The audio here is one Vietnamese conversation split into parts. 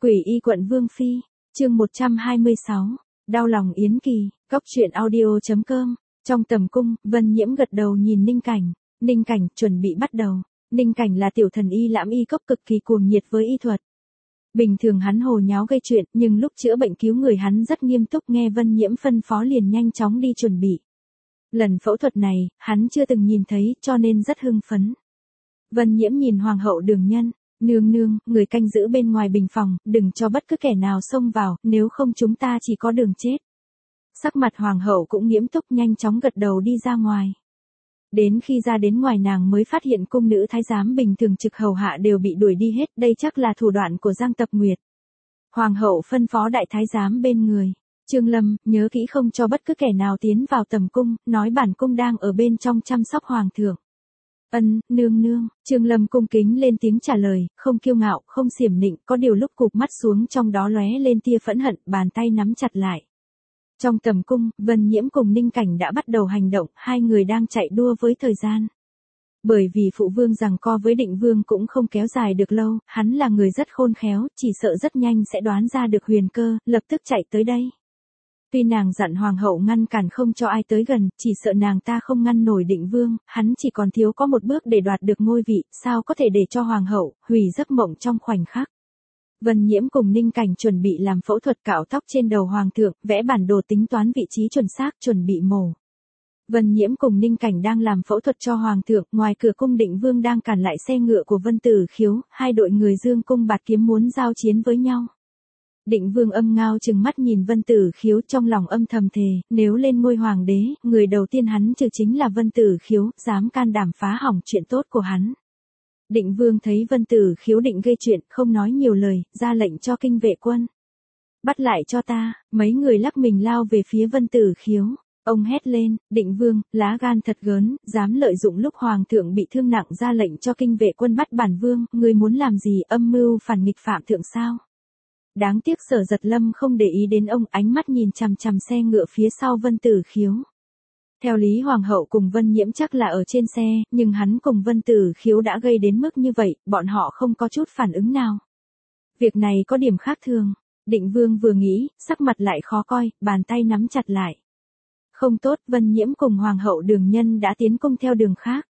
Quỷ y quận Vương Phi, chương 126, đau lòng Yến Kỳ, Cóc truyện audio.com, trong tầm cung, Vân Nhiễm gật đầu nhìn Ninh Cảnh, Ninh Cảnh chuẩn bị bắt đầu, Ninh Cảnh là tiểu thần y lãm y cốc cực kỳ cuồng nhiệt với y thuật. Bình thường hắn hồ nháo gây chuyện, nhưng lúc chữa bệnh cứu người hắn rất nghiêm túc, nghe Vân Nhiễm phân phó liền nhanh chóng đi chuẩn bị. Lần phẫu thuật này, hắn chưa từng nhìn thấy, cho nên rất hưng phấn. Vân Nhiễm nhìn Hoàng hậu Đường Nhân, nương nương, người canh giữ bên ngoài bình phòng, đừng cho bất cứ kẻ nào xông vào, nếu không chúng ta chỉ có đường chết. Sắc mặt Hoàng hậu cũng nghiêm túc, nhanh chóng gật đầu đi ra ngoài. Đến khi ra đến ngoài nàng mới phát hiện cung nữ thái giám bình thường trực hầu hạ đều bị đuổi đi hết, đây chắc là thủ đoạn của Giang Tập Nguyệt. Hoàng hậu phân phó đại thái giám bên người, Trương Lâm, nhớ kỹ không cho bất cứ kẻ nào tiến vào tầm cung, nói bản cung đang ở bên trong chăm sóc hoàng thượng. Ân, nương nương, Trương Lâm cung kính lên tiếng trả lời, không kiêu ngạo, không xiểm nịnh, có điều lúc cụp mắt xuống trong đó lóe lên tia phẫn hận, bàn tay nắm chặt lại. Trong tầm cung, Vân Nhiễm cùng Ninh Cảnh đã bắt đầu hành động, hai người đang chạy đua với thời gian. Bởi vì phụ vương giằng co với Định Vương cũng không kéo dài được lâu, hắn là người rất khôn khéo, chỉ sợ rất nhanh sẽ đoán ra được huyền cơ, lập tức chạy tới đây. Tuy nàng dặn hoàng hậu ngăn cản không cho ai tới gần, chỉ sợ nàng ta không ngăn nổi Định Vương, hắn chỉ còn thiếu có một bước để đoạt được ngôi vị, sao có thể để cho hoàng hậu hủy giấc mộng trong khoảnh khắc. Vân Nhiễm cùng Ninh Cảnh chuẩn bị làm phẫu thuật cạo tóc trên đầu hoàng thượng, vẽ bản đồ tính toán vị trí chuẩn xác, chuẩn bị mổ. Vân Nhiễm cùng Ninh Cảnh đang làm phẫu thuật cho hoàng thượng, ngoài cửa cung Định Vương đang cản lại xe ngựa của Vân Tử Khiếu, hai đội người dương cung bạt kiếm muốn giao chiến với nhau. Định Vương âm ngao trừng mắt nhìn Vân Tử Khiếu, trong lòng âm thầm thề, nếu lên ngôi hoàng đế, người đầu tiên hắn trừ chính là Vân Tử Khiếu, dám can đảm phá hỏng chuyện tốt của hắn. Định Vương thấy Vân Tử Khiếu định gây chuyện, không nói nhiều lời, ra lệnh cho kinh vệ quân. Bắt lại cho ta, mấy người lắc mình lao về phía Vân Tử Khiếu. Ông hét lên, Định Vương, lá gan thật gớn, dám lợi dụng lúc hoàng thượng bị thương nặng ra lệnh cho kinh vệ quân bắt bản vương, người muốn làm gì, âm mưu phản nghịch phạm thượng sao? Đáng tiếc Sở Giật Lâm không để ý đến ông, ánh mắt nhìn chằm chằm xe ngựa phía sau Vân Tử Khiếu. Theo lý hoàng hậu cùng Vân Nhiễm chắc là ở trên xe, nhưng hắn cùng Vân Tử Khiếu đã gây đến mức như vậy, bọn họ không có chút phản ứng nào. Việc này có điểm khác thường. Định Vương vừa nghĩ, sắc mặt lại khó coi, bàn tay nắm chặt lại. Không tốt, Vân Nhiễm cùng Hoàng hậu Đường Nhân đã tiến cung theo đường khác.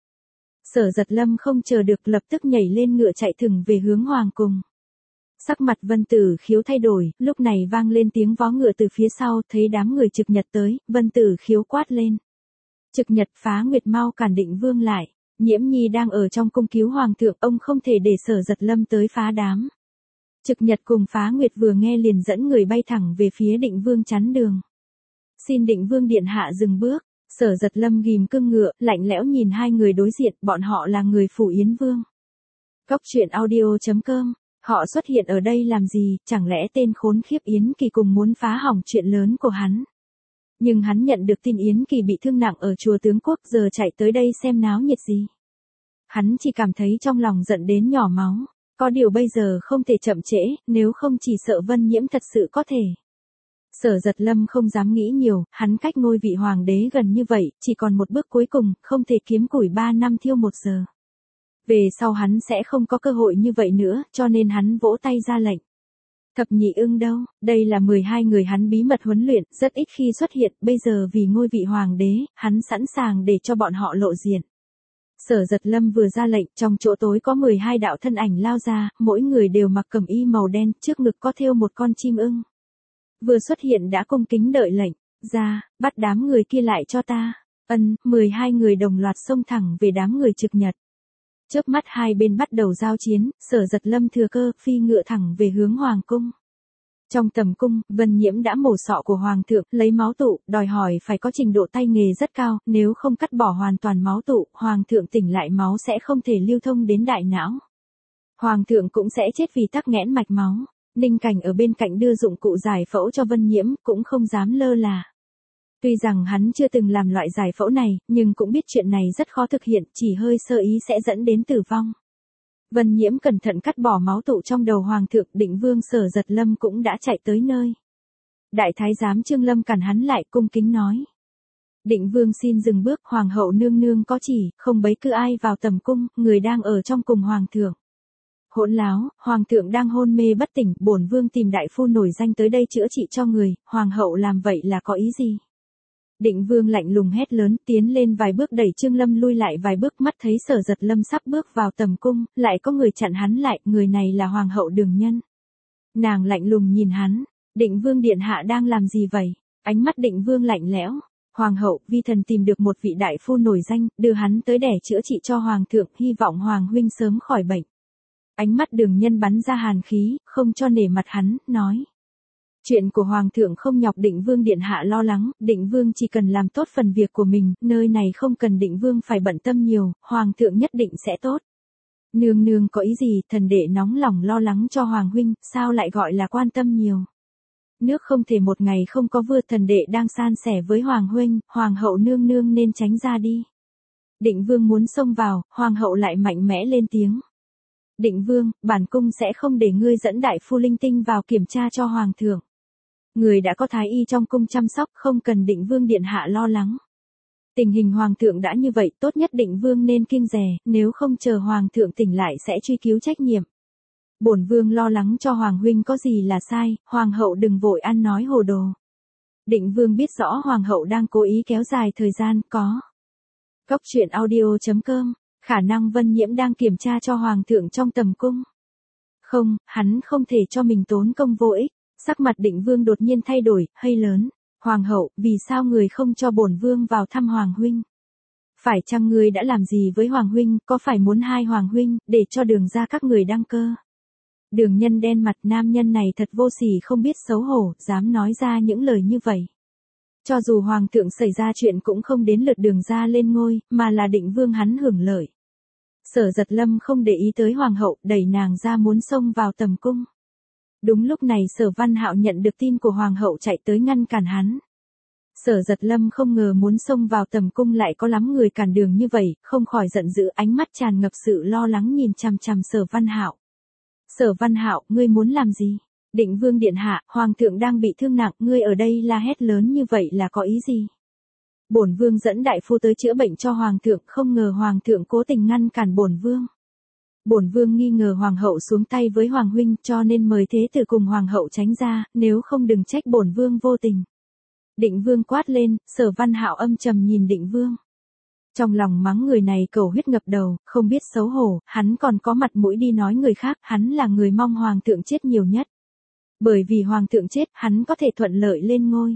Sở Giật Lâm không chờ được, lập tức nhảy lên ngựa chạy thừng về hướng hoàng cung. Sắc mặt Vân Tử Khiếu thay đổi, lúc này vang lên tiếng vó ngựa từ phía sau, thấy đám người Trực Nhật tới, Vân Tử Khiếu quát lên. Trực Nhật, Phá Nguyệt mau cản Định Vương lại. Nhiễm Nhi đang ở trong cung cứu hoàng thượng, ông không thể để Sở Giật Lâm tới phá đám. Trực Nhật cùng Phá Nguyệt vừa nghe liền dẫn người bay thẳng về phía Định Vương chắn đường. Xin Định Vương điện hạ dừng bước. Sở Giật Lâm ghim cương ngựa, lạnh lẽo nhìn hai người đối diện, bọn họ là người phủ Yến Vương. Cóc truyện audio.com, họ xuất hiện ở đây làm gì, chẳng lẽ tên khốn khiếp Yến Kỳ cùng muốn phá hỏng chuyện lớn của hắn. Nhưng hắn nhận được tin Yến Kỳ bị thương nặng ở chùa Tướng Quốc, giờ chạy tới đây xem náo nhiệt gì. Hắn chỉ cảm thấy trong lòng giận đến nhỏ máu, có điều bây giờ không thể chậm trễ, nếu không chỉ sợ Vân Nhiễm thật sự có thể. Sở Giật Lâm không dám nghĩ nhiều, hắn cách ngôi vị hoàng đế gần như vậy, chỉ còn một bước cuối cùng, không thể kiếm củi 3 năm thiêu 1 giờ. Về sau hắn sẽ không có cơ hội như vậy nữa, cho nên hắn vỗ tay ra lệnh. Thập nhị ưng đâu, đây là 12 người hắn bí mật huấn luyện, rất ít khi xuất hiện, bây giờ vì ngôi vị hoàng đế, hắn sẵn sàng để cho bọn họ lộ diện. Sở Giật Lâm vừa ra lệnh, trong chỗ tối có 12 đạo thân ảnh lao ra, mỗi người đều mặc cẩm y màu đen, trước ngực có thêu một con chim ưng. Vừa xuất hiện đã cung kính đợi lệnh, ra, bắt đám người kia lại cho ta. 12 người đồng loạt xông thẳng về đám người Trực Nhật. Chớp mắt hai bên bắt đầu giao chiến, Sở Giật Lâm thừa cơ phi ngựa thẳng về hướng hoàng cung. Trong tầm cung, Vân Nhiễm đã mổ sọ của hoàng thượng, lấy máu tụ, đòi hỏi phải có trình độ tay nghề rất cao, nếu không cắt bỏ hoàn toàn máu tụ, hoàng thượng tỉnh lại máu sẽ không thể lưu thông đến đại não. Hoàng thượng cũng sẽ chết vì tắc nghẽn mạch máu. Ninh Cảnh ở bên cạnh đưa dụng cụ giải phẫu cho Vân Nhiễm, cũng không dám lơ là. Tuy rằng hắn chưa từng làm loại giải phẫu này, nhưng cũng biết chuyện này rất khó thực hiện, chỉ hơi sơ ý sẽ dẫn đến tử vong. Vân Nhiễm cẩn thận cắt bỏ máu tụ trong đầu hoàng thượng, Định Vương Sở Giật Lâm cũng đã chạy tới nơi. Đại thái giám Trương Lâm cản hắn lại, cung kính nói. Định Vương xin dừng bước, hoàng hậu nương nương có chỉ, không bấy cứ ai vào tầm cung, người đang ở trong cùng hoàng thượng. Hỗn láo, hoàng thượng đang hôn mê bất tỉnh, bổn vương tìm đại phu nổi danh tới đây chữa trị cho người, hoàng hậu làm vậy là có ý gì? Định vương lạnh lùng hét lớn, tiến lên vài bước đẩy Trương Lâm lui lại vài bước, mắt thấy Sở Giật Lâm sắp bước vào tầm cung, lại có người chặn hắn lại, người này là hoàng hậu Đường Nhân. Nàng lạnh lùng nhìn hắn, Định vương điện hạ đang làm gì vậy? Ánh mắt Định vương lạnh lẽo. Hoàng hậu, vi thần tìm được một vị đại phu nổi danh, đưa hắn tới để chữa trị cho hoàng thượng, hy vọng hoàng huynh sớm khỏi bệnh. Ánh mắt Đường Nhân bắn ra hàn khí, không cho nể mặt hắn, nói. Chuyện của hoàng thượng không nhọc Định vương điện hạ lo lắng, Định vương chỉ cần làm tốt phần việc của mình, nơi này không cần Định vương phải bận tâm nhiều, hoàng thượng nhất định sẽ tốt. Nương nương có ý gì, thần đệ nóng lòng lo lắng cho hoàng huynh, sao lại gọi là quan tâm nhiều. Nước không thể một ngày không có vua, thần đệ đang san sẻ với hoàng huynh, hoàng hậu nương nương nên tránh ra đi. Định vương muốn xông vào, hoàng hậu lại mạnh mẽ lên tiếng. Định vương, bản cung sẽ không để ngươi dẫn đại phu linh tinh vào kiểm tra cho hoàng thượng. Người đã có thái y trong cung chăm sóc, không cần Định vương điện hạ lo lắng. Tình hình hoàng thượng đã như vậy, tốt nhất Định vương nên kiêng dè, nếu không chờ hoàng thượng tỉnh lại sẽ truy cứu trách nhiệm. Bổn vương lo lắng cho hoàng huynh có gì là sai, hoàng hậu đừng vội ăn nói hồ đồ. Định vương biết rõ hoàng hậu đang cố ý kéo dài thời gian, có. Cốc truyện audio.com, khả năng Vân Nhiễm đang kiểm tra cho hoàng thượng trong tầm cung. Không, hắn không thể cho mình tốn công vô ích. Sắc mặt Định vương đột nhiên thay đổi, hơi lớn. Hoàng hậu, vì sao người không cho bổn vương vào thăm hoàng huynh? Phải chăng người đã làm gì với hoàng huynh, có phải muốn hai hoàng huynh, để cho Đường ra các người đăng cơ? Đường Nhân đen mặt, nam nhân này thật vô sỉ không biết xấu hổ, dám nói ra những lời như vậy. Cho dù hoàng thượng xảy ra chuyện cũng không đến lượt Đường ra lên ngôi, mà là Định vương hắn hưởng lợi. Sở Giật Lâm không để ý tới hoàng hậu, đẩy nàng ra muốn xông vào tầm cung. Đúng lúc này Sở Văn Hạo nhận được tin của hoàng hậu chạy tới ngăn cản hắn. Sở Giật Lâm không ngờ muốn xông vào tầm cung lại có lắm người cản đường như vậy, không khỏi giận dữ, ánh mắt tràn ngập sự lo lắng nhìn chằm chằm Sở Văn Hạo. Sở Văn Hạo, ngươi muốn làm gì? Định vương điện hạ, hoàng thượng đang bị thương nặng, ngươi ở đây la hét lớn như vậy là có ý gì? Bổn vương dẫn đại phu tới chữa bệnh cho hoàng thượng, không ngờ hoàng thượng cố tình ngăn cản bổn vương. Bổn vương nghi ngờ hoàng hậu xuống tay với hoàng huynh, cho nên mời thế tử cùng hoàng hậu tránh ra, nếu không đừng trách bổn vương vô tình. Định vương quát lên, Sở Văn Hạo âm trầm nhìn Định vương. Trong lòng mắng người này cầu huyết ngập đầu, không biết xấu hổ, hắn còn có mặt mũi đi nói người khác, hắn là người mong hoàng thượng chết nhiều nhất. Bởi vì hoàng thượng chết, hắn có thể thuận lợi lên ngôi.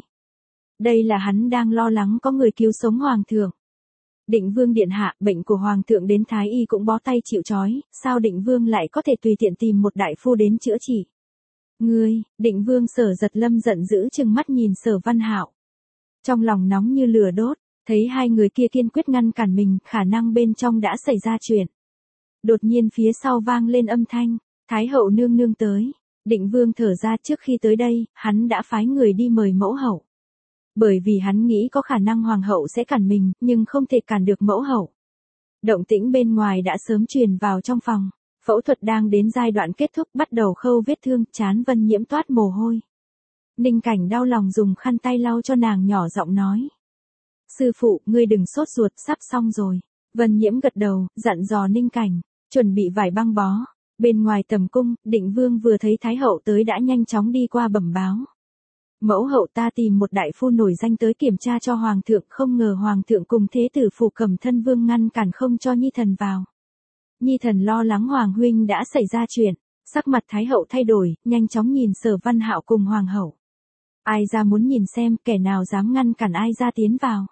Đây là hắn đang lo lắng có người cứu sống hoàng thượng. Định vương điện hạ, bệnh của hoàng thượng đến thái y cũng bó tay chịu trói, sao Định vương lại có thể tùy tiện tìm một đại phu đến chữa trị? Ngươi, Định vương Sở Giật Lâm giận dữ trừng mắt nhìn Sở Văn Hạo. Trong lòng nóng như lửa đốt, thấy hai người kia kiên quyết ngăn cản mình, khả năng bên trong đã xảy ra chuyện. Đột nhiên phía sau vang lên âm thanh, Thái hậu nương nương tới. Định vương thở ra, trước khi tới đây, hắn đã phái người đi mời mẫu hậu. Bởi vì hắn nghĩ có khả năng hoàng hậu sẽ cản mình, nhưng không thể cản được mẫu hậu. Động tĩnh bên ngoài đã sớm truyền vào trong phòng. Phẫu thuật đang đến giai đoạn kết thúc, bắt đầu khâu vết thương, trán Vân Nhiễm toát mồ hôi. Ninh Cảnh đau lòng dùng khăn tay lau cho nàng, nhỏ giọng nói. Sư phụ, ngươi đừng sốt ruột, sắp xong rồi. Vân Nhiễm gật đầu, dặn dò Ninh Cảnh, chuẩn bị vải băng bó. Bên ngoài tầm cung, Định vương vừa thấy Thái hậu tới đã nhanh chóng đi qua bẩm báo. Mẫu hậu, ta tìm một đại phu nổi danh tới kiểm tra cho hoàng thượng, không ngờ hoàng thượng cùng thế tử Phủ Cẩm thân vương ngăn cản không cho Nhi thần vào. Nhi thần lo lắng hoàng huynh đã xảy ra chuyện. Sắc mặt Thái hậu thay đổi, nhanh chóng nhìn Sở Văn Hạo cùng hoàng hậu. Ai ra muốn nhìn xem, kẻ nào dám ngăn cản ai ra tiến vào.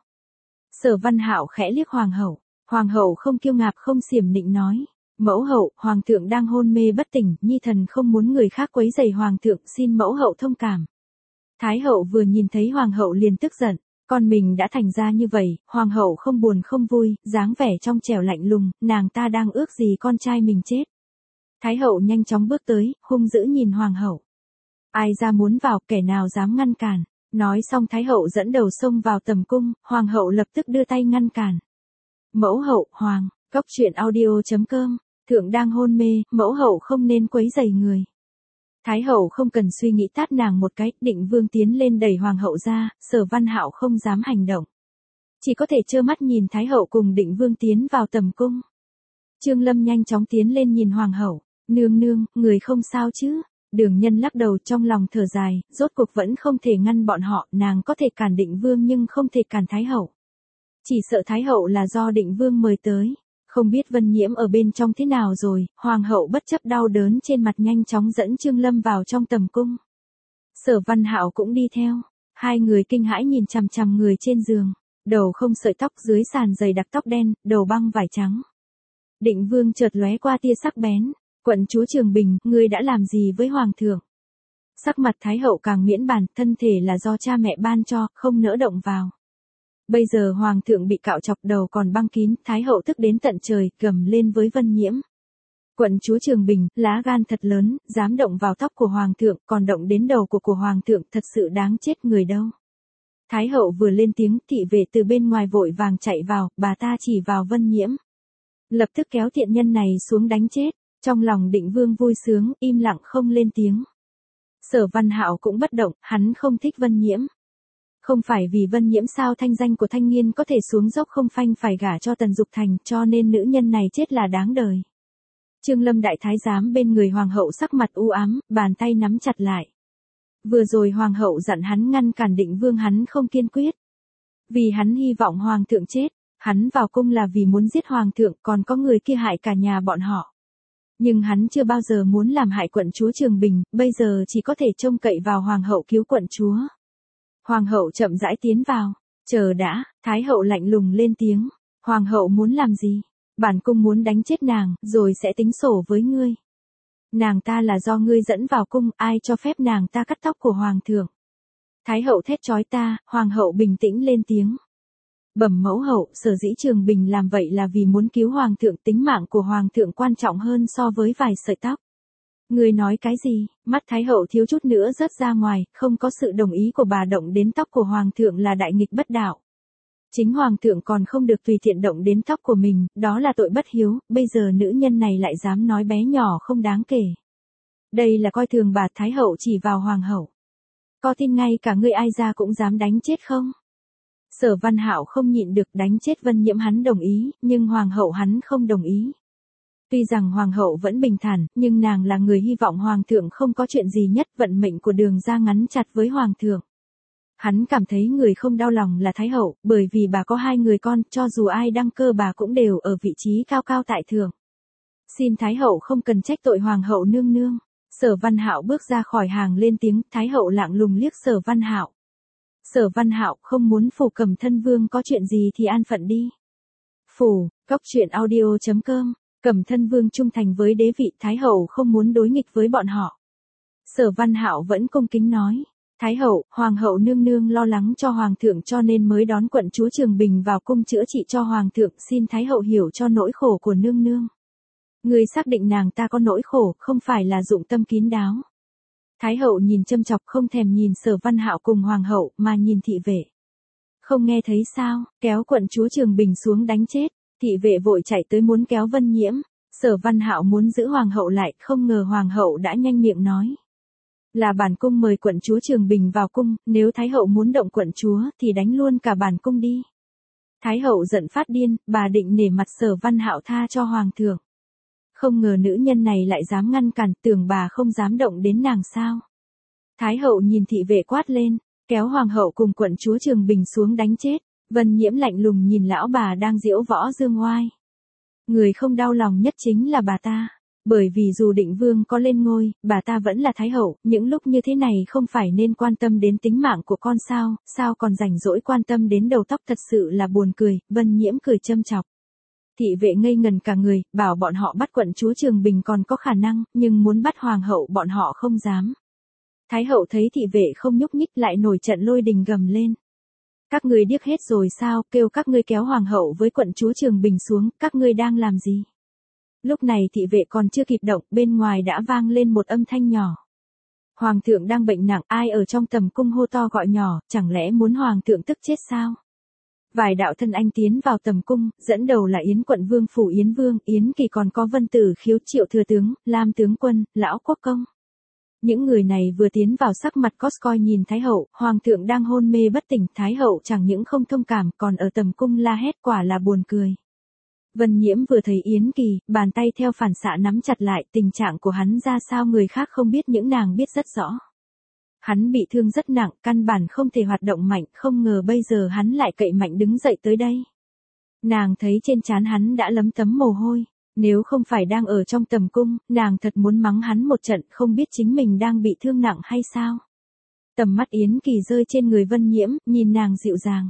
Sở Văn Hạo khẽ liếc hoàng hậu. Hoàng hậu không kiêu ngạo không xiểm nịnh nói. Mẫu hậu, hoàng thượng đang hôn mê bất tỉnh, Nhi thần không muốn người khác quấy rầy hoàng thượng, xin mẫu hậu thông cảm. Thái hậu vừa nhìn thấy hoàng hậu liền tức giận, con mình đã thành ra như vậy, hoàng hậu không buồn không vui, dáng vẻ trong trẻo lạnh lùng, nàng ta đang ước gì con trai mình chết. Thái hậu nhanh chóng bước tới, hung dữ nhìn hoàng hậu. Ai ra muốn vào, kẻ nào dám ngăn cản. Nói xong Thái hậu dẫn đầu xông vào tầm cung, hoàng hậu lập tức đưa tay ngăn cản. Mẫu hậu, hoàng, cốc truyện audio.com, thượng đang hôn mê, mẫu hậu không nên quấy rầy người. Thái hậu không cần suy nghĩ tát nàng một cái, Định vương tiến lên đẩy hoàng hậu ra, Sở Văn Hạo không dám hành động. Chỉ có thể trơ mắt nhìn Thái hậu cùng Định vương tiến vào tầm cung. Trương Lâm nhanh chóng tiến lên nhìn hoàng hậu, Nương nương, người không sao chứ? Đường Nhân lắc đầu trong lòng thở dài, rốt cuộc vẫn không thể ngăn bọn họ, nàng có thể cản Định Vương nhưng không thể cản Thái hậu. Chỉ sợ Thái hậu là do Định Vương mời tới. Không biết Vân Nhiễm ở bên trong thế nào rồi, hoàng hậu bất chấp đau đớn trên mặt nhanh chóng dẫn Trương Lâm vào trong tầm cung. Sở Văn Hạo cũng đi theo. Hai người kinh hãi nhìn chằm chằm người trên giường, đầu không sợi tóc, dưới sàn dày đặc tóc đen, đầu băng vải trắng. Định Vương chợt lóe qua tia sắc bén, quận chúa Trường Bình, ngươi đã làm gì với hoàng thượng? Sắc mặt Thái hậu càng miễn bàn, thân thể là do cha mẹ ban cho, không nỡ động vào. Bây giờ hoàng thượng bị cạo chọc, đầu còn băng kín, Thái hậu tức đến tận trời, gầm lên với Vân Nhiễm. Quận chúa Trường Bình, lá gan thật lớn, dám động vào tóc của hoàng thượng, còn động đến đầu của hoàng thượng, thật sự đáng chết người đâu. Thái hậu vừa lên tiếng, thị vệ từ bên ngoài vội vàng chạy vào, bà ta chỉ vào Vân Nhiễm. Lập tức kéo tiện nhân này xuống đánh chết. Trong lòng Định Vương vui sướng, im lặng không lên tiếng. Sở Văn Hạo cũng bất động, hắn không thích Vân Nhiễm. Không phải vì Vân Nhiễm sao thanh danh của Thanh Nghiên có thể xuống dốc không phanh phải gả cho Tần Dục Thành, cho nên nữ nhân này chết là đáng đời. Trương Lâm đại thái giám bên người hoàng hậu sắc mặt u ám, bàn tay nắm chặt lại. Vừa rồi hoàng hậu dặn hắn ngăn cản Định Vương, hắn không kiên quyết. Vì hắn hy vọng hoàng thượng chết, hắn vào cung là vì muốn giết hoàng thượng, còn có người kia hại cả nhà bọn họ. Nhưng hắn chưa bao giờ muốn làm hại quận chúa Trường Bình, bây giờ chỉ có thể trông cậy vào hoàng hậu cứu quận chúa. Hoàng hậu chậm rãi tiến vào. Chờ đã, Thái hậu lạnh lùng lên tiếng. Hoàng hậu muốn làm gì? Bản cung muốn đánh chết nàng, rồi sẽ tính sổ với ngươi. Nàng ta là do ngươi dẫn vào cung, ai cho phép nàng ta cắt tóc của hoàng thượng? Thái hậu thét chói ta, hoàng hậu bình tĩnh lên tiếng. Bẩm mẫu hậu, sở dĩ Trường Bình làm vậy là vì muốn cứu hoàng thượng, tính mạng của hoàng thượng quan trọng hơn so với vài sợi tóc. Người nói cái gì? Mắt Thái hậu thiếu chút nữa rớt ra ngoài, không có sự đồng ý của bà động đến tóc của hoàng thượng là đại nghịch bất đạo. Chính hoàng thượng còn không được tùy tiện động đến tóc của mình, đó là tội bất hiếu, bây giờ nữ nhân này lại dám nói bé nhỏ không đáng kể. Đây là coi thường bà. Thái hậu chỉ vào hoàng hậu. Có tin ngay cả ngươi ai ra cũng dám đánh chết không? Sở Văn Hạo không nhịn được, đánh chết Vân Nhiễm hắn đồng ý, nhưng hoàng hậu hắn không đồng ý. Tuy rằng hoàng hậu vẫn bình thản, nhưng nàng là người hy vọng hoàng thượng không có chuyện gì nhất, vận mệnh của Đường gia ngắn chặt với hoàng thượng. Hắn cảm thấy người không đau lòng là Thái hậu, bởi vì bà có 2 người con, cho dù ai đăng cơ bà cũng đều ở vị trí cao cao tại thượng. Xin Thái hậu không cần trách tội hoàng hậu nương nương. Sở Văn Hạo bước ra khỏi hàng lên tiếng, Thái hậu lạnh lùng liếc Sở Văn Hạo. Sở Văn Hạo không muốn phủ Cẩm Thân Vương có chuyện gì thì an phận đi. Phủ, cóc truyện audio.com, Cẩm Thân Vương trung thành với đế vị, Thái hậu không muốn đối nghịch với bọn họ. Sở Văn Hạo vẫn cung kính nói. Thái hậu, hoàng hậu nương nương lo lắng cho hoàng thượng cho nên mới đón quận chúa Trường Bình vào cung chữa trị cho hoàng thượng, xin Thái hậu hiểu cho nỗi khổ của nương nương. Người xác định nàng ta có nỗi khổ, không phải là dụng tâm kín đáo. Thái hậu nhìn châm chọc, không thèm nhìn Sở Văn Hạo cùng hoàng hậu, mà nhìn thị vệ. Không nghe thấy sao, kéo quận chúa Trường Bình xuống đánh chết. Thị vệ vội chạy tới muốn kéo Vân Nhiễm. Sở Văn Hạo muốn giữ hoàng hậu lại, không ngờ hoàng hậu đã nhanh miệng nói. Là bản cung mời quận chúa Trường Bình vào cung, nếu Thái hậu muốn động quận chúa thì đánh luôn cả bản cung đi. Thái hậu giận phát điên, bà định nể mặt Sở Văn Hạo tha cho hoàng thượng. Không ngờ nữ nhân này lại dám ngăn cản, tưởng bà không dám động đến nàng sao. Thái hậu nhìn thị vệ quát lên, kéo hoàng hậu cùng quận chúa Trường Bình xuống đánh chết. Vân Nhiễm lạnh lùng nhìn lão bà đang diễu võ dương oai. Người không đau lòng nhất chính là bà ta. Bởi vì dù Định Vương có lên ngôi, bà ta vẫn là Thái hậu, những lúc như thế này không phải nên quan tâm đến tính mạng của con sao còn rảnh rỗi quan tâm đến đầu tóc, thật sự là buồn cười. Vân Nhiễm cười châm chọc. Thị vệ ngây ngần cả người, bảo bọn họ bắt quận chúa Trường Bình còn có khả năng, nhưng muốn bắt hoàng hậu bọn họ không dám. Thái hậu thấy thị vệ không nhúc nhích lại nổi trận lôi đình gầm lên. Các ngươi điếc hết rồi sao, kêu các ngươi kéo hoàng hậu với quận chúa Trường Bình xuống, các ngươi đang làm gì? Lúc này thị vệ còn chưa kịp động, bên ngoài đã vang lên một âm thanh nhỏ. Hoàng thượng đang bệnh nặng, ai ở trong tầm cung hô to gọi nhỏ, chẳng lẽ muốn hoàng thượng tức chết sao? Vài đạo thân anh tiến vào tầm cung, dẫn đầu là Yến quận vương phủ Yến Vương, Yến Kỳ, còn có Vân Tử Khiếu, Triệu thừa tướng, Lam tướng quân, Lão quốc công. Những người này vừa tiến vào sắc mặt cos coi nhìn Thái hậu, hoàng thượng đang hôn mê bất tỉnh, Thái hậu chẳng những không thông cảm còn ở tầm cung la hét, quả là buồn cười. Vân Nhiễm vừa thấy Yến Kỳ, bàn tay theo phản xạ nắm chặt lại, tình trạng của hắn ra sao người khác không biết những nàng biết rất rõ. Hắn bị thương rất nặng, căn bản không thể hoạt động mạnh, không ngờ bây giờ hắn lại cậy mạnh đứng dậy tới đây. Nàng thấy trên trán hắn đã lấm tấm mồ hôi, nếu không phải đang ở trong tầm cung, nàng thật muốn mắng hắn một trận, không biết chính mình đang bị thương nặng hay sao. Tầm mắt Yến Kỳ rơi trên người Vân Nhiễm, nhìn nàng dịu dàng.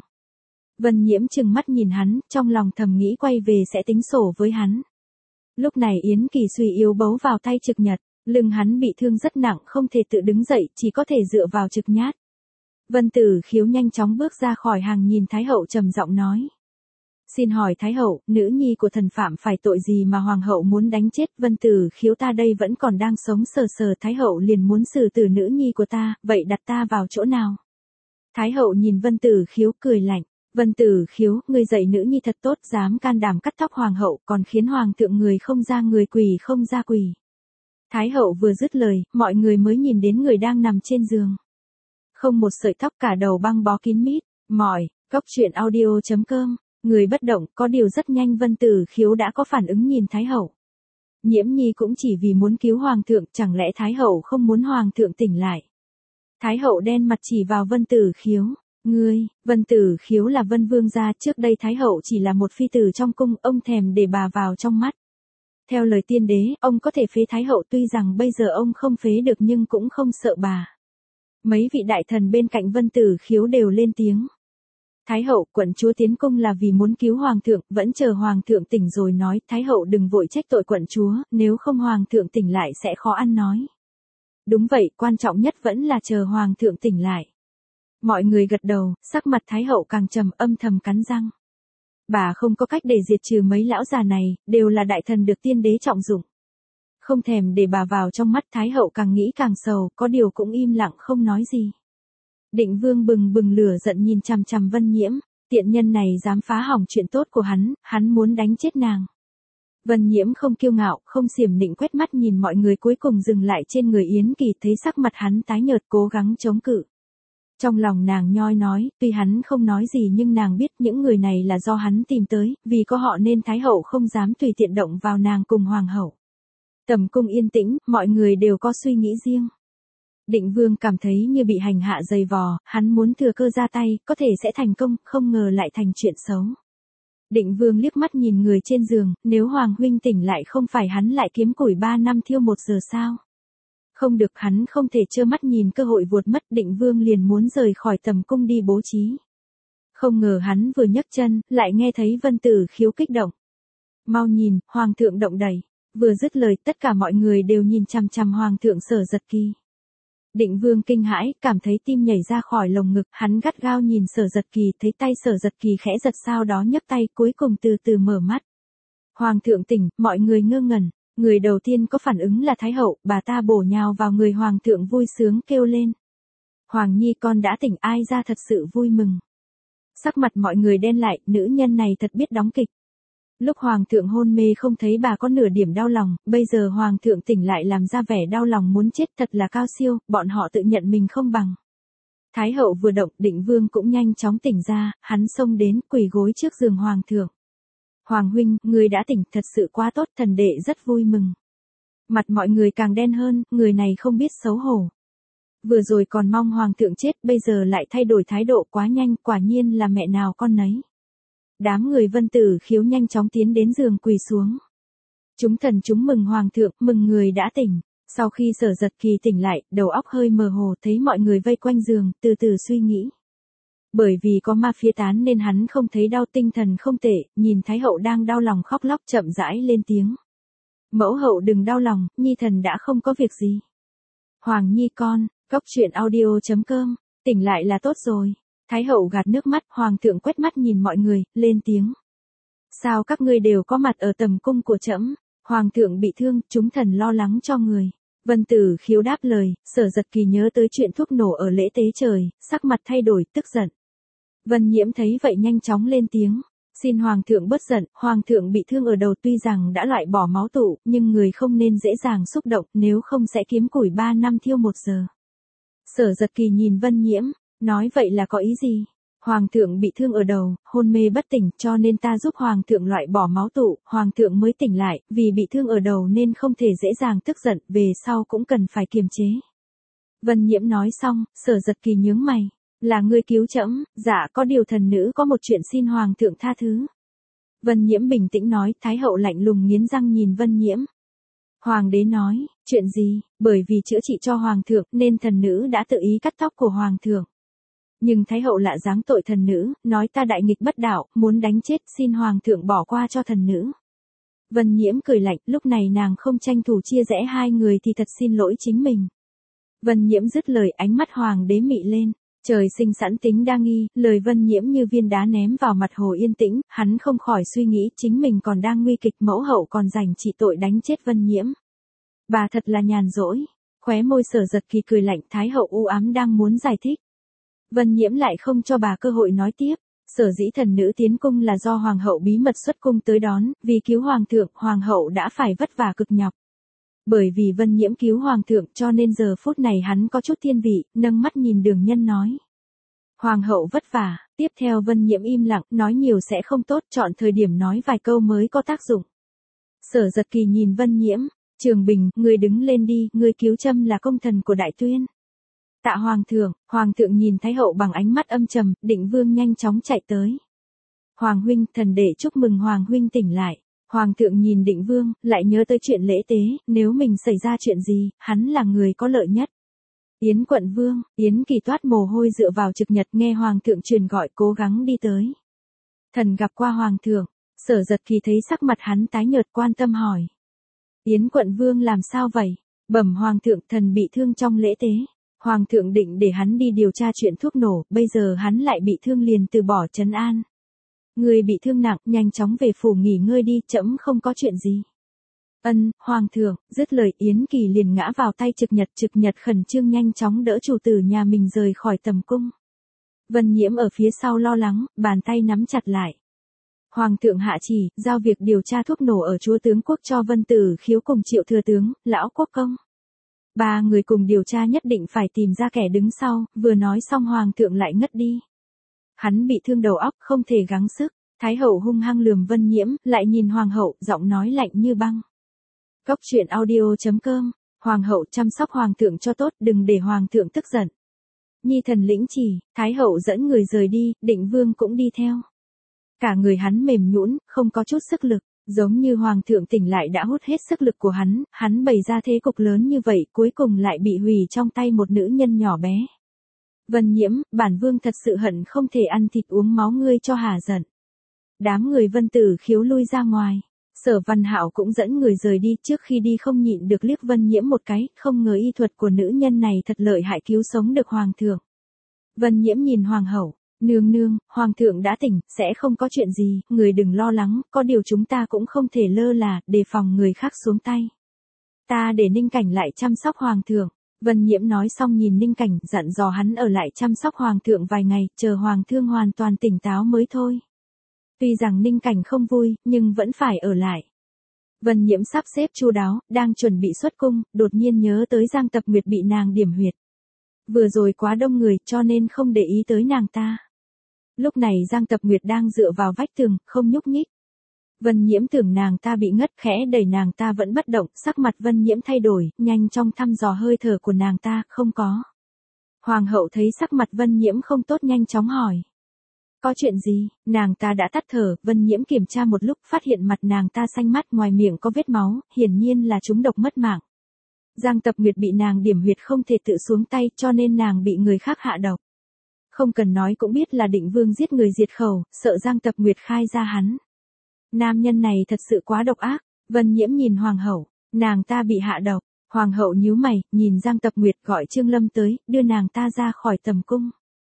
Vân Nhiễm trừng mắt nhìn hắn, trong lòng thầm nghĩ quay về sẽ tính sổ với hắn. Lúc này Yến Kỳ suy yếu bấu vào tay Trực Nhật, lưng hắn bị thương rất nặng không thể tự đứng dậy, chỉ có thể dựa vào Trực Nhát. Vân Tử Khiếu nhanh chóng bước ra khỏi hàng nhìn Thái hậu trầm giọng nói. Xin hỏi Thái hậu, nữ nhi của thần phạm phải tội gì mà hoàng hậu muốn đánh chết? Vân Tử Khiếu ta đây vẫn còn đang sống sờ sờ, Thái hậu liền muốn xử tử nữ nhi của ta, vậy đặt ta vào chỗ nào? Thái hậu nhìn Vân Tử Khiếu cười lạnh. Vân Tử Khiếu, ngươi dạy nữ nhi thật tốt, dám can đảm cắt tóc hoàng hậu, còn khiến hoàng thượng người không ra người quỷ không ra quỷ. Thái hậu vừa dứt lời, mọi người mới nhìn đến người đang nằm trên giường. Không một sợi tóc, cả đầu băng bó kín mít, mỏi, Cốc Truyện Audio.com, người bất động, có điều rất nhanh Vân Tử Khiếu đã có phản ứng nhìn Thái hậu. Nhiễm nhi cũng chỉ vì muốn cứu hoàng thượng, chẳng lẽ Thái hậu không muốn hoàng thượng tỉnh lại? Thái hậu đen mặt chỉ vào Vân Tử Khiếu. Ngươi, Vân Tử Khiếu là Vân Vương gia, trước đây Thái hậu chỉ là một phi tử trong cung, ông thèm để bà vào trong mắt. Theo lời tiên đế, ông có thể phế Thái hậu, tuy rằng bây giờ ông không phế được nhưng cũng không sợ bà. Mấy vị đại thần bên cạnh Vân Tử Khiếu đều lên tiếng. Thái hậu, quận chúa tiến cung là vì muốn cứu hoàng thượng, vẫn chờ hoàng thượng tỉnh rồi nói, Thái hậu đừng vội trách tội quận chúa, nếu không hoàng thượng tỉnh lại sẽ khó ăn nói. Đúng vậy, quan trọng nhất vẫn là chờ hoàng thượng tỉnh lại. Mọi người gật đầu, sắc mặt Thái hậu càng trầm, âm thầm cắn răng. Bà không có cách để diệt trừ mấy lão già này, đều là đại thần được tiên đế trọng dụng. Không thèm để bà vào trong mắt, Thái hậu càng nghĩ càng sầu, có điều cũng im lặng không nói gì. Định Vương bừng bừng lửa giận nhìn chằm chằm Vân Nhiễm, tiện nhân này dám phá hỏng chuyện tốt của hắn muốn đánh chết nàng. Vân Nhiễm không kiêu ngạo, không xiểm nịnh, quét mắt nhìn mọi người, cuối cùng dừng lại trên người Yến Kỳ, thấy sắc mặt hắn tái nhợt cố gắng chống cự. Trong lòng nàng nhoi nói, tuy hắn không nói gì nhưng nàng biết những người này là do hắn tìm tới, vì có họ nên Thái hậu không dám tùy tiện động vào nàng cùng hoàng hậu. Tầm cung yên tĩnh, mọi người đều có suy nghĩ riêng. Định Vương cảm thấy như bị hành hạ dày vò, hắn muốn thừa cơ ra tay, có thể sẽ thành công, không ngờ lại thành chuyện xấu. Định Vương liếc mắt nhìn người trên giường, nếu Hoàng huynh tỉnh lại không phải hắn lại kiếm củi 3 năm thiêu 1 giờ sao? Không được, hắn không thể trơ mắt nhìn cơ hội vuột mất, Định Vương liền muốn rời khỏi tầm cung đi bố trí. Không ngờ hắn vừa nhấc chân, lại nghe thấy Vân Tử Khiếu kích động. Mau nhìn, Hoàng thượng động đẩy. Vừa dứt lời, tất cả mọi người đều nhìn chằm chằm Hoàng thượng Sở Giật Kỳ. Định Vương kinh hãi, cảm thấy tim nhảy ra khỏi lồng ngực, hắn gắt gao nhìn Sở Giật Kỳ, thấy tay Sở Giật Kỳ khẽ giật, sau đó nhấc tay, cuối cùng từ từ mở mắt. Hoàng thượng tỉnh, mọi người ngơ ngẩn. Người đầu tiên có phản ứng là Thái hậu, bà ta bổ nhào vào người hoàng thượng vui sướng kêu lên. Hoàng nhi con đã tỉnh, ai ra thật sự vui mừng. Sắc mặt mọi người đen lại, nữ nhân này thật biết đóng kịch. Lúc hoàng thượng hôn mê không thấy bà có nửa điểm đau lòng, bây giờ hoàng thượng tỉnh lại làm ra vẻ đau lòng muốn chết, thật là cao siêu, bọn họ tự nhận mình không bằng. Thái hậu vừa động, Định Vương cũng nhanh chóng tỉnh ra, hắn xông đến quỳ gối trước giường hoàng thượng. Hoàng huynh, người đã tỉnh, thật sự quá tốt, thần đệ rất vui mừng. Mặt mọi người càng đen hơn, người này không biết xấu hổ. Vừa rồi còn mong hoàng thượng chết, bây giờ lại thay đổi thái độ quá nhanh, quả nhiên là mẹ nào con nấy. Đám người Vân Tử Khiếu nhanh chóng tiến đến giường quỳ xuống. Chúng thần chúng mừng hoàng thượng, mừng người đã tỉnh. Sau khi Sở Giật Kỳ tỉnh lại, đầu óc hơi mờ hồ, thấy mọi người vây quanh giường, từ từ suy nghĩ. Bởi vì có ma phía tán nên hắn không thấy đau, tinh thần không tệ, nhìn Thái hậu đang đau lòng khóc lóc chậm rãi lên tiếng. Mẫu hậu đừng đau lòng, nhi thần đã không có việc gì. Hoàng nhi con, Cốc Truyện Audio.com, tỉnh lại là tốt rồi. Thái hậu gạt nước mắt, hoàng thượng quét mắt nhìn mọi người, lên tiếng. Sao các ngươi đều có mặt ở tầm cung của trẫm? Hoàng thượng bị thương, chúng thần lo lắng cho người. Vân Tử Khiếu đáp lời, Sở Giật Kỳ nhớ tới chuyện thuốc nổ ở lễ tế trời, sắc mặt thay đổi, tức giận. Vân Nhiễm thấy vậy nhanh chóng lên tiếng. Xin hoàng thượng bớt giận, hoàng thượng bị thương ở đầu, tuy rằng đã loại bỏ máu tụ, nhưng người không nên dễ dàng xúc động, nếu không sẽ kiếm củi 3 năm thiêu 1 giờ. Sở Giật Kỳ nhìn Vân Nhiễm, nói vậy là có ý gì? Hoàng thượng bị thương ở đầu, hôn mê bất tỉnh cho nên ta giúp Hoàng thượng loại bỏ máu tụ, Hoàng thượng mới tỉnh lại, vì bị thương ở đầu nên không thể dễ dàng tức giận, về sau cũng cần phải kiềm chế. Vân Nhiễm nói xong, Sở Giật Kỳ nhướng mày. Là ngươi cứu trẫm, dạ có điều thần nữ có một chuyện xin Hoàng thượng tha thứ. Vân Nhiễm bình tĩnh nói, Thái hậu lạnh lùng nghiến răng nhìn Vân Nhiễm. Hoàng đế nói, chuyện gì, bởi vì chữa trị cho Hoàng thượng nên thần nữ đã tự ý cắt tóc của Hoàng thượng. Nhưng Thái hậu lạ giáng tội thần nữ, nói ta đại nghịch bất đạo, muốn đánh chết, xin Hoàng thượng bỏ qua cho thần nữ. Vân Nhiễm cười lạnh, lúc này nàng không tranh thủ chia rẽ hai người thì thật xin lỗi chính mình. Vân Nhiễm dứt lời, ánh mắt Hoàng đế mị lên. Trời sinh sẵn tính đa nghi, lời Vân Nhiễm như viên đá ném vào mặt hồ yên tĩnh, hắn không khỏi suy nghĩ chính mình còn đang nguy kịch, mẫu hậu còn giành trị tội đánh chết Vân Nhiễm. Bà thật là nhàn rỗi. Khóe môi Sở Giật Kỳ cười lạnh, Thái hậu u ám đang muốn giải thích. Vân Nhiễm lại không cho bà cơ hội nói tiếp. Sở dĩ thần nữ tiến cung là do Hoàng hậu bí mật xuất cung tới đón, vì cứu Hoàng thượng, Hoàng hậu đã phải vất vả cực nhọc. Bởi vì Vân Nhiễm cứu Hoàng thượng cho nên giờ phút này hắn có chút thiên vị, nâng mắt nhìn Đường Nhân nói. Hoàng hậu vất vả, tiếp theo Vân Nhiễm im lặng, nói nhiều sẽ không tốt, chọn thời điểm nói vài câu mới có tác dụng. Sở Giật Kỳ nhìn Vân Nhiễm, Trường Bình, ngươi đứng lên đi, ngươi cứu Trâm là công thần của Đại Tuyên. Tạ Hoàng thượng nhìn Thái hậu bằng ánh mắt âm trầm, Định Vương nhanh chóng chạy tới. Hoàng huynh, thần để chúc mừng Hoàng huynh tỉnh lại. Hoàng thượng nhìn Định Vương, lại nhớ tới chuyện lễ tế, nếu mình xảy ra chuyện gì, hắn là người có lợi nhất. Yến quận vương, Yến Kỳ toát mồ hôi dựa vào trực nhật nghe Hoàng thượng truyền gọi cố gắng đi tới. Thần gặp qua Hoàng thượng, Sở Giật Kỳ thấy sắc mặt hắn tái nhợt quan tâm hỏi. Yến quận vương làm sao vậy? Bẩm Hoàng thượng, thần bị thương trong lễ tế. Hoàng thượng định để hắn đi điều tra chuyện thuốc nổ, bây giờ hắn lại bị thương liền từ bỏ trấn an. Người bị thương nặng, nhanh chóng về phủ nghỉ ngơi đi, trẫm không có chuyện gì. Ân, Hoàng thượng, dứt lời Yến Kỳ liền ngã vào tay Trực Nhật khẩn trương nhanh chóng đỡ chủ tử nhà mình rời khỏi tầm cung. Vân Nhiễm ở phía sau lo lắng, bàn tay nắm chặt lại. Hoàng thượng hạ chỉ, giao việc điều tra thuốc nổ ở chúa tướng quốc cho Vân Tử Khiếu cùng Triệu thừa tướng, lão quốc công. Ba người cùng điều tra nhất định phải tìm ra kẻ đứng sau, vừa nói xong Hoàng thượng lại ngất đi. Hắn bị thương đầu óc, không thể gắng sức. Thái hậu hung hăng lườm Vân Nhiễm, lại nhìn Hoàng hậu, giọng nói lạnh như băng. Cốc truyện audio.com, Hoàng hậu chăm sóc Hoàng thượng cho tốt, đừng để Hoàng thượng tức giận. Nhi thần lĩnh chỉ, Thái hậu dẫn người rời đi, Định Vương cũng đi theo. Cả người hắn mềm nhũn, không có chút sức lực, giống như Hoàng thượng tỉnh lại đã hút hết sức lực của hắn bày ra thế cục lớn như vậy, cuối cùng lại bị hủy trong tay một nữ nhân nhỏ bé. Vân Nhiễm, bản vương thật sự hận không thể ăn thịt uống máu ngươi cho hả giận. Đám người Vân Tử Khiếu lui ra ngoài. Sở Văn Hạo cũng dẫn người rời đi, trước khi đi không nhịn được liếc Vân Nhiễm một cái, không ngờ y thuật của nữ nhân này thật lợi hại, cứu sống được Hoàng thượng. Vân Nhiễm nhìn Hoàng hậu, nương, Hoàng thượng đã tỉnh, sẽ không có chuyện gì, người đừng lo lắng, có điều chúng ta cũng không thể lơ là, đề phòng người khác xuống tay. Ta để Ninh Cảnh lại chăm sóc Hoàng thượng. Vân Nhiễm nói xong nhìn Ninh Cảnh, dặn dò hắn ở lại chăm sóc Hoàng thượng vài ngày, chờ Hoàng thượng hoàn toàn tỉnh táo mới thôi. Tuy rằng Ninh Cảnh không vui, nhưng vẫn phải ở lại. Vân Nhiễm sắp xếp chu đáo, đang chuẩn bị xuất cung, đột nhiên nhớ tới Giang Tập Nguyệt bị nàng điểm huyệt. Vừa rồi quá đông người, cho nên không để ý tới nàng ta. Lúc này Giang Tập Nguyệt đang dựa vào vách tường, không nhúc nhích. Vân Nhiễm tưởng nàng ta bị ngất, khẽ đẩy nàng ta vẫn bất động, sắc mặt Vân Nhiễm thay đổi, nhanh chóng thăm dò hơi thở của nàng ta, không có. Hoàng hậu thấy sắc mặt Vân Nhiễm không tốt nhanh chóng hỏi. Có chuyện gì? Nàng ta đã tắt thở, Vân Nhiễm kiểm tra một lúc, phát hiện mặt nàng ta xanh mắt, ngoài miệng có vết máu, hiển nhiên là trúng độc mất mạng. Giang Tập Nguyệt bị nàng điểm huyệt không thể tự xuống tay, cho nên nàng bị người khác hạ độc. Không cần nói cũng biết là Định Vương giết người diệt khẩu, sợ Giang Tập Nguyệt khai ra hắn. Nam nhân này thật sự quá độc ác. Vân Nhiễm nhìn Hoàng hậu, nàng ta bị hạ độc. Hoàng hậu nhíu mày, nhìn Giang Tập Nguyệt, gọi Trương Lâm tới, đưa nàng ta ra khỏi tầm cung.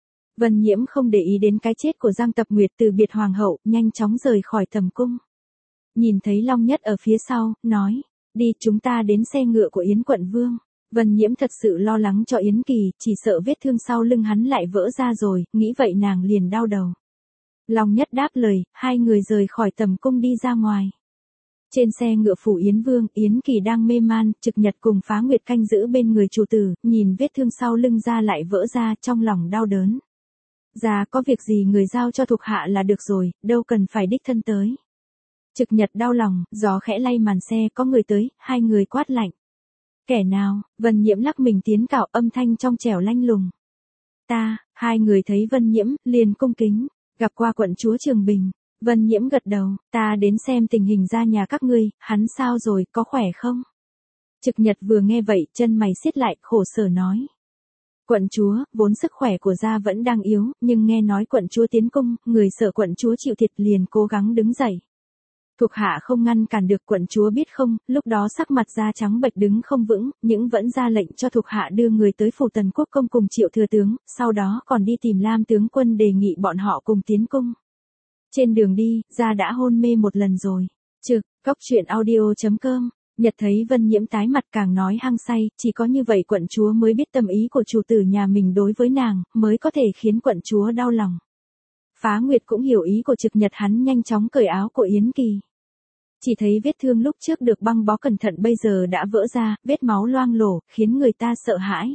Vân Nhiễm không để ý đến cái chết của Giang Tập Nguyệt, từ biệt Hoàng hậu, nhanh chóng rời khỏi tầm cung. Nhìn thấy Long Nhất ở phía sau, nói, đi, chúng ta đến xe ngựa của Yến quận vương. Vân Nhiễm thật sự lo lắng cho Yến Kỳ, chỉ sợ vết thương sau lưng hắn lại vỡ ra rồi, nghĩ vậy nàng liền đau đầu. Long Nhất đáp lời, hai người rời khỏi tầm cung đi ra ngoài. Trên xe ngựa phủ Yến Vương, Yến Kỳ đang mê man, Trực Nhật cùng Phá Nguyệt canh giữ bên người chủ tử, nhìn vết thương sau lưng ra lại vỡ ra, trong lòng đau đớn. Ra có việc gì người giao cho thuộc hạ là được rồi, đâu cần phải đích thân tới. Trực Nhật đau lòng, gió khẽ lay màn xe có người tới, hai người quát lạnh. Kẻ nào? Vân Nhiễm lắc mình tiến cạo âm thanh trong trẻo lanh lùng. Ta, hai người thấy Vân Nhiễm, liền cung kính, gặp qua quận chúa Trường Bình. Vân Nhiễm gật đầu, ta đến xem tình hình ra nhà các ngươi, hắn sao rồi, có khỏe không? Trực Nhật vừa nghe vậy, chân mày siết lại, khổ sở nói. Quận chúa, vốn sức khỏe của gia vẫn đang yếu, nhưng nghe nói quận chúa tiến cung, người sợ quận chúa chịu thiệt liền cố gắng đứng dậy. Thuộc hạ không ngăn cản được quận chúa biết không, lúc đó sắc mặt da trắng bệch đứng không vững, nhưng vẫn ra lệnh cho thuộc hạ đưa người tới phủ Tần Quốc công cùng Triệu thừa tướng, sau đó còn đi tìm Lam tướng quân đề nghị bọn họ cùng tiến cung. Trên đường đi, gia đã hôn mê một lần rồi. Trực, cóc truyện audio.com. Nhật thấy Vân Nhiễm tái mặt càng nói hăng say, chỉ có như vậy quận chúa mới biết tâm ý của chủ tử nhà mình đối với nàng, mới có thể khiến quận chúa đau lòng. Phá Nguyệt cũng hiểu ý của Trực Nhật, hắn nhanh chóng cởi áo của Yến Kỳ. Chỉ thấy vết thương lúc trước được băng bó cẩn thận bây giờ đã vỡ ra, vết máu loang lổ, khiến người ta sợ hãi.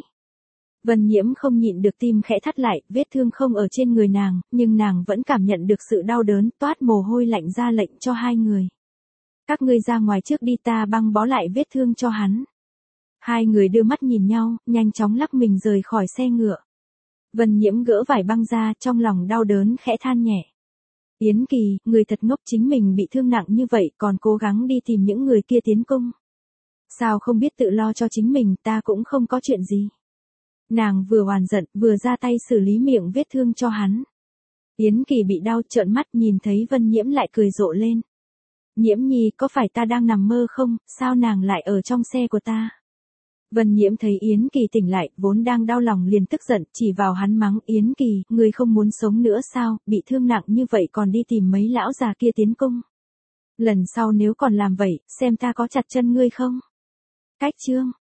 Vân Nhiễm không nhịn được tim khẽ thắt lại, vết thương không ở trên người nàng, nhưng nàng vẫn cảm nhận được sự đau đớn, toát mồ hôi lạnh ra lệnh cho hai người. Các ngươi ra ngoài trước đi, ta băng bó lại vết thương cho hắn. Hai người đưa mắt nhìn nhau, nhanh chóng lắc mình rời khỏi xe ngựa. Vân Nhiễm gỡ vải băng ra, trong lòng đau đớn khẽ than nhẹ. Yến Kỳ, người thật ngốc, chính mình bị thương nặng như vậy còn cố gắng đi tìm những người kia tiến cung. Sao không biết tự lo cho chính mình, ta cũng không có chuyện gì. Nàng vừa oán giận, vừa ra tay xử lý miệng vết thương cho hắn. Yến Kỳ bị đau trợn mắt nhìn thấy Vân Nhiễm lại cười rộ lên. Nhiễm nhi, có phải ta đang nằm mơ không, sao nàng lại ở trong xe của ta? Vân Nhiễm thấy Yến Kỳ tỉnh lại, vốn đang đau lòng liền tức giận, chỉ vào hắn mắng. Yến Kỳ, ngươi không muốn sống nữa sao, bị thương nặng như vậy còn đi tìm mấy lão già kia tiến cung. Lần sau nếu còn làm vậy, xem ta có chặt chân ngươi không? Cách chương.